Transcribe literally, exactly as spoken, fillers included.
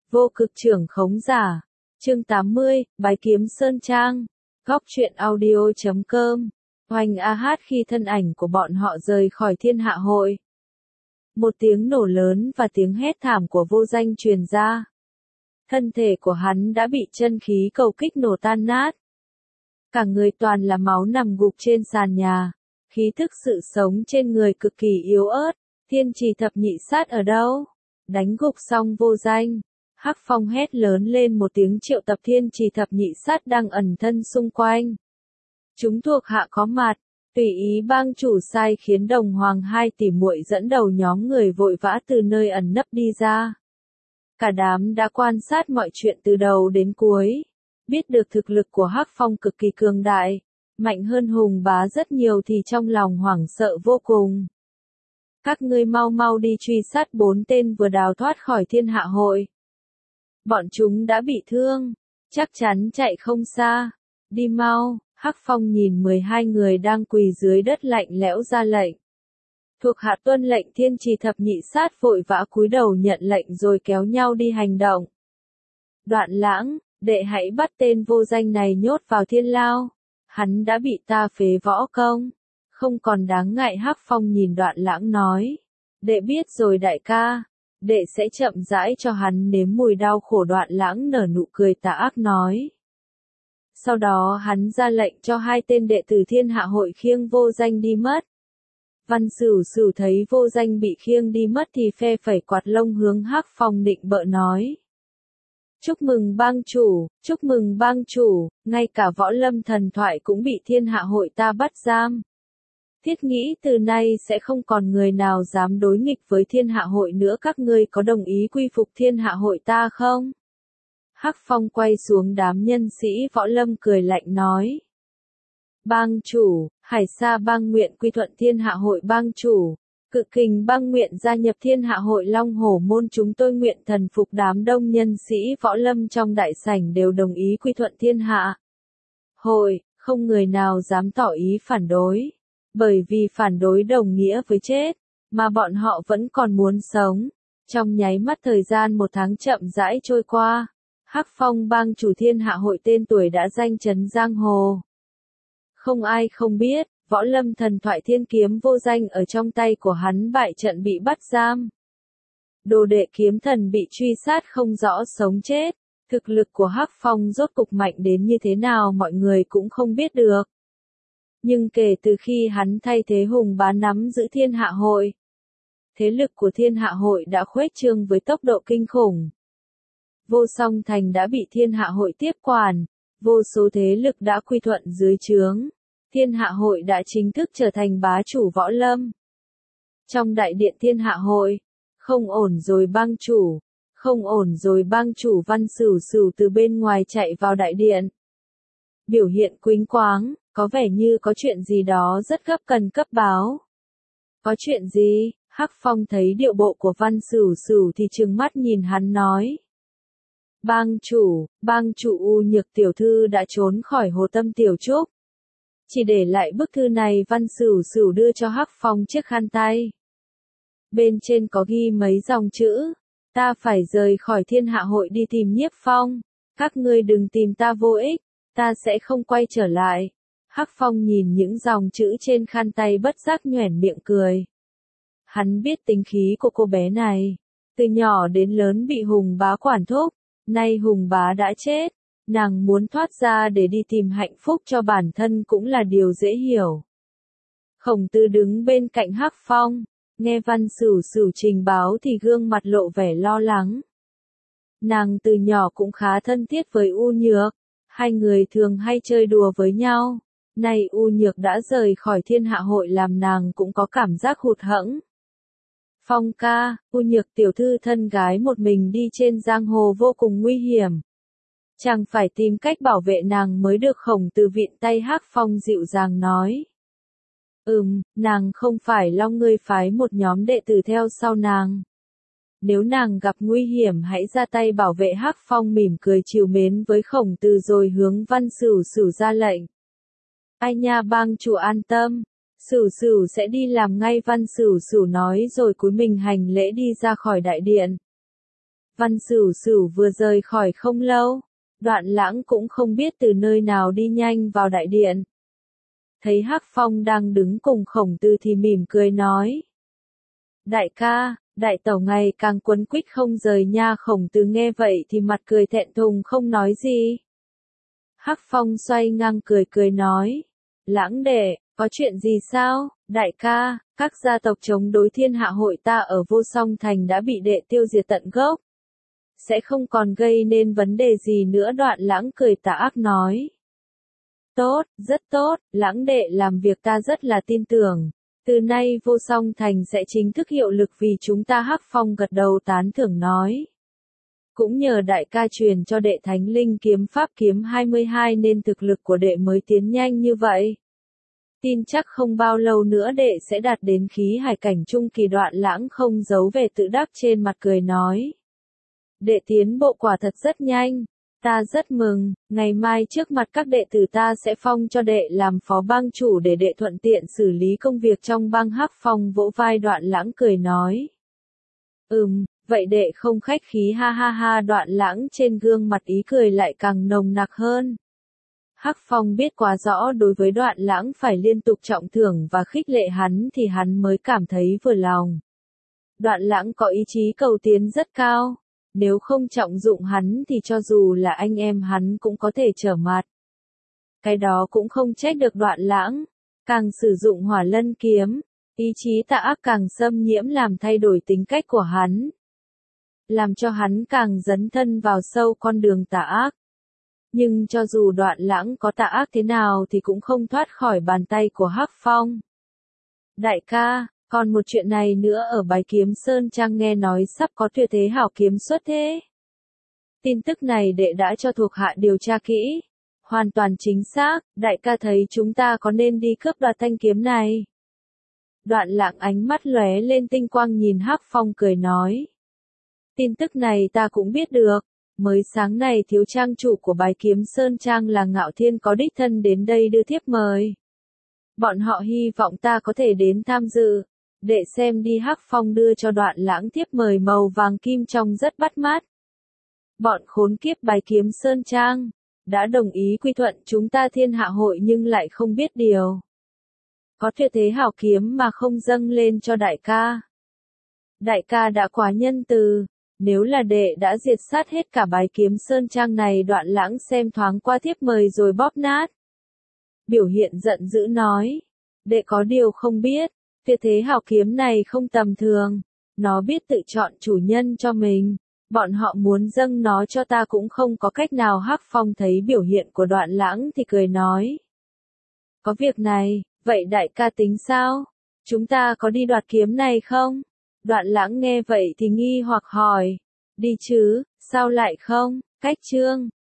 Vô cực trưởng khống giả. Chương tám mươi, Bái kiếm Sơn Trang. Góc truyện audio chấm com. Hoành a hát khi thân ảnh của bọn họ rời khỏi thiên hạ hội. Một tiếng nổ lớn và tiếng hét thảm của vô danh truyền ra. Thân thể của hắn đã bị chân khí cầu kích nổ tan nát. Cả người toàn là máu nằm gục trên sàn nhà. Khí thức sự sống trên người cực kỳ yếu ớt. Thiên trì thập nhị sát ở đâu? Đánh gục xong vô danh. Hắc Phong hét lớn lên một tiếng triệu tập thiên trì thập nhị sát đang ẩn thân xung quanh. Chúng thuộc hạ có mặt, tùy ý bang chủ sai khiến Đồng Hoàng hai tỷ muội dẫn đầu nhóm người vội vã từ nơi ẩn nấp đi ra. Cả đám đã quan sát mọi chuyện từ đầu đến cuối, biết được thực lực của Hắc Phong cực kỳ cường đại, mạnh hơn Hùng Bá rất nhiều thì trong lòng hoảng sợ vô cùng. Các ngươi mau mau đi truy sát bốn tên vừa đào thoát khỏi thiên hạ hội. Bọn chúng đã bị thương, chắc chắn chạy không xa. Đi mau, Hắc Phong nhìn mười hai người đang quỳ dưới đất lạnh lẽo ra lệnh. Thuộc hạ tuân lệnh thiên trì thập nhị sát vội vã cúi đầu nhận lệnh rồi kéo nhau đi hành động. Đoạn Lãng, đệ hãy bắt tên vô danh này nhốt vào thiên lao. Hắn đã bị ta phế võ công. Không còn đáng ngại. Hắc Phong nhìn Đoạn Lãng nói. Đệ biết rồi đại ca. Đệ sẽ chậm rãi cho hắn nếm mùi đau khổ. Đoạn Lãng nở nụ cười tà ác nói. Sau đó hắn ra lệnh cho hai tên đệ tử thiên hạ hội khiêng vô danh đi mất. Văn Sửu Sửu thấy vô danh bị khiêng đi mất thì phe phẩy quạt lông hướng Hắc Phong định bợ nói. Chúc mừng bang chủ, chúc mừng bang chủ, ngay cả võ lâm thần thoại cũng bị thiên hạ hội ta bắt giam. Thiết nghĩ từ nay sẽ không còn người nào dám đối nghịch với thiên hạ hội nữa. Các ngươi có đồng ý quy phục thiên hạ hội ta không? Hắc Phong quay xuống đám nhân sĩ võ lâm cười lạnh nói. Bang chủ, Hải Sa bang nguyện quy thuận thiên hạ hội. Bang chủ, Cự Kình bang nguyện gia nhập thiên hạ hội. Long Hổ môn chúng tôi nguyện thần phục. Đám đông nhân sĩ võ lâm trong đại sảnh đều đồng ý quy thuận thiên hạ hội, không người nào dám tỏ ý phản đối. Bởi vì phản đối đồng nghĩa với chết, mà bọn họ vẫn còn muốn sống. Trong nháy mắt thời gian một tháng chậm rãi trôi qua, Hắc Phong bang chủ thiên hạ hội tên tuổi đã danh chấn giang hồ. Không ai không biết, võ lâm thần thoại thiên kiếm vô danh ở trong tay của hắn bại trận bị bắt giam. Đồ đệ kiếm thần bị truy sát không rõ sống chết. Thực lực của Hắc Phong rốt cục mạnh đến như thế nào mọi người cũng không biết được. Nhưng kể từ khi hắn thay thế Hùng Bá nắm giữ thiên hạ hội, thế lực của thiên hạ hội đã khuếch trương với tốc độ kinh khủng. Vô Song Thành đã bị thiên hạ hội tiếp quản, vô số thế lực đã quy thuận dưới trướng. Thiên hạ hội đã chính thức trở thành bá chủ võ lâm. Trong đại điện thiên hạ hội, không ổn rồi bang chủ, không ổn rồi bang chủ. Văn Sửu Sửu từ bên ngoài chạy vào đại điện. Biểu hiện quĩnh quáng, có vẻ như có chuyện gì đó rất gấp cần cấp báo. Có chuyện gì? Hắc Phong thấy điệu bộ của Văn Sửu Sửu thì trừng mắt nhìn hắn nói. Bang chủ, bang chủ U Nhược tiểu thư đã trốn khỏi Hồ Tâm tiểu trúc. Chỉ để lại bức thư này. Văn Sửu Sửu đưa cho Hắc Phong chiếc khăn tay. Bên trên có ghi mấy dòng chữ. Ta phải rời khỏi thiên hạ hội đi tìm Nhiếp Phong. Các ngươi đừng tìm ta vô ích. Ta sẽ không quay trở lại. Hắc Phong nhìn những dòng chữ trên khăn tay bất giác nhoẻn miệng cười. Hắn biết tính khí của cô bé này. Từ nhỏ đến lớn bị Hùng Bá quản thúc. Nay Hùng Bá đã chết. Nàng muốn thoát ra để đi tìm hạnh phúc cho bản thân cũng là điều dễ hiểu. Khổng Tử đứng bên cạnh Hắc Phong. Nghe Văn Sửu Sửu trình báo thì gương mặt lộ vẻ lo lắng. Nàng từ nhỏ cũng khá thân thiết với U Nhược. Hai người thường hay chơi đùa với nhau. Nay U Nhược đã rời khỏi thiên hạ hội làm nàng cũng có cảm giác hụt hẫng. Phong ca, U Nhược tiểu thư thân gái một mình đi trên giang hồ vô cùng nguy hiểm. Chàng phải tìm cách bảo vệ nàng mới được. Khổng Tử vịn tay Hắc Phong dịu dàng nói. Ừm, nàng không phải lo ngươi phái một nhóm đệ tử theo sau nàng. Nếu nàng gặp nguy hiểm hãy ra tay bảo vệ. Hắc Phong mỉm cười trìu mến với Khổng Tử rồi hướng Văn Sửu Sửu ra lệnh. Ai nha bang chủ an tâm, Sửu Sửu sẽ đi làm ngay. Văn Sửu Sửu nói rồi cúi mình hành lễ đi ra khỏi đại điện. Văn Sửu Sửu vừa rời khỏi không lâu, Đoạn Lãng cũng không biết từ nơi nào đi nhanh vào đại điện. Thấy Hắc Phong đang đứng cùng Khổng Tử thì mỉm cười nói. Đại ca, đại tẩu ngày càng quấn quýt không rời nha. Khổng Tử nghe vậy thì mặt cười thẹn thùng không nói gì. Hắc Phong xoay ngang cười cười nói. Lãng đệ, có chuyện gì sao? Đại ca, các gia tộc chống đối thiên hạ hội ta ở Vô Song Thành đã bị đệ tiêu diệt tận gốc. Sẽ không còn gây nên vấn đề gì nữa. Đoạn Lãng cười tà ác nói. Tốt, rất tốt, Lãng đệ làm việc ta rất là tin tưởng. Từ nay Vô Song Thành sẽ chính thức hiệu lực vì chúng ta. Hắc Phong gật đầu tán thưởng nói. Cũng nhờ đại ca truyền cho đệ Thánh Linh kiếm pháp kiếm hai mươi hai nên thực lực của đệ mới tiến nhanh như vậy. Tin chắc không bao lâu nữa đệ sẽ đạt đến khí hải cảnh trung kỳ. Đoạn Lãng không giấu vẻ tự đắc trên mặt cười nói. Đệ tiến bộ quả thật rất nhanh. Ta rất mừng, ngày mai trước mặt các đệ tử ta sẽ phong cho đệ làm phó bang chủ để đệ thuận tiện xử lý công việc trong bang. Hắc Phong vỗ vai Đoạn Lãng cười nói. Ừm, vậy đệ không khách khí ha ha ha. Đoạn Lãng trên gương mặt ý cười lại càng nồng nặc hơn. Hắc Phong biết quá rõ đối với Đoạn Lãng phải liên tục trọng thưởng và khích lệ hắn thì hắn mới cảm thấy vừa lòng. Đoạn Lãng có ý chí cầu tiến rất cao. Nếu không trọng dụng hắn thì cho dù là anh em hắn cũng có thể trở mặt. Cái đó cũng không trách được Đoạn Lãng. Càng sử dụng Hỏa Lân kiếm, ý chí tà ác càng xâm nhiễm làm thay đổi tính cách của hắn. Làm cho hắn càng dấn thân vào sâu con đường tà ác. Nhưng cho dù Đoạn Lãng có tà ác thế nào thì cũng không thoát khỏi bàn tay của Hắc Phong. Đại ca, còn một chuyện này nữa, ở Bái Kiếm Sơn Trang nghe nói sắp có tuyệt thế hảo kiếm xuất thế. Tin tức này đệ đã cho thuộc hạ điều tra kỹ. Hoàn toàn chính xác, đại ca thấy chúng ta có nên đi cướp đoạt thanh kiếm này? Đoạn Lãng ánh mắt lóe lên tinh quang nhìn Hắc Phong cười nói. Tin tức này ta cũng biết được. Mới sáng nay thiếu trang chủ của Bái Kiếm Sơn Trang là Ngạo Thiên có đích thân đến đây đưa thiếp mời. Bọn họ hy vọng ta có thể đến tham dự. Đệ xem đi. Hắc Phong đưa cho Đoạn Lãng thiếp mời màu vàng kim trông rất bắt mắt. Bọn khốn kiếp Bái Kiếm Sơn Trang đã đồng ý quy thuận chúng ta thiên hạ hội nhưng lại không biết điều. Có tuyệt thế hảo kiếm mà không dâng lên cho đại ca. Đại ca đã quá nhân từ. Nếu là đệ đã diệt sát hết cả Bái Kiếm Sơn Trang này. Đoạn Lãng xem thoáng qua thiếp mời rồi bóp nát. Biểu hiện giận dữ nói. Đệ có điều không biết. Tuyệt thế hảo kiếm này không tầm thường. Nó biết tự chọn chủ nhân cho mình. Bọn họ muốn dâng nó cho ta cũng không có cách nào. Hắc Phong thấy biểu hiện của Đoạn Lãng thì cười nói. Có việc này, vậy đại ca tính sao? Chúng ta có đi đoạt kiếm này không? Đoạn Lãng nghe vậy thì nghi hoặc hỏi. Đi chứ, sao lại không? Cách chương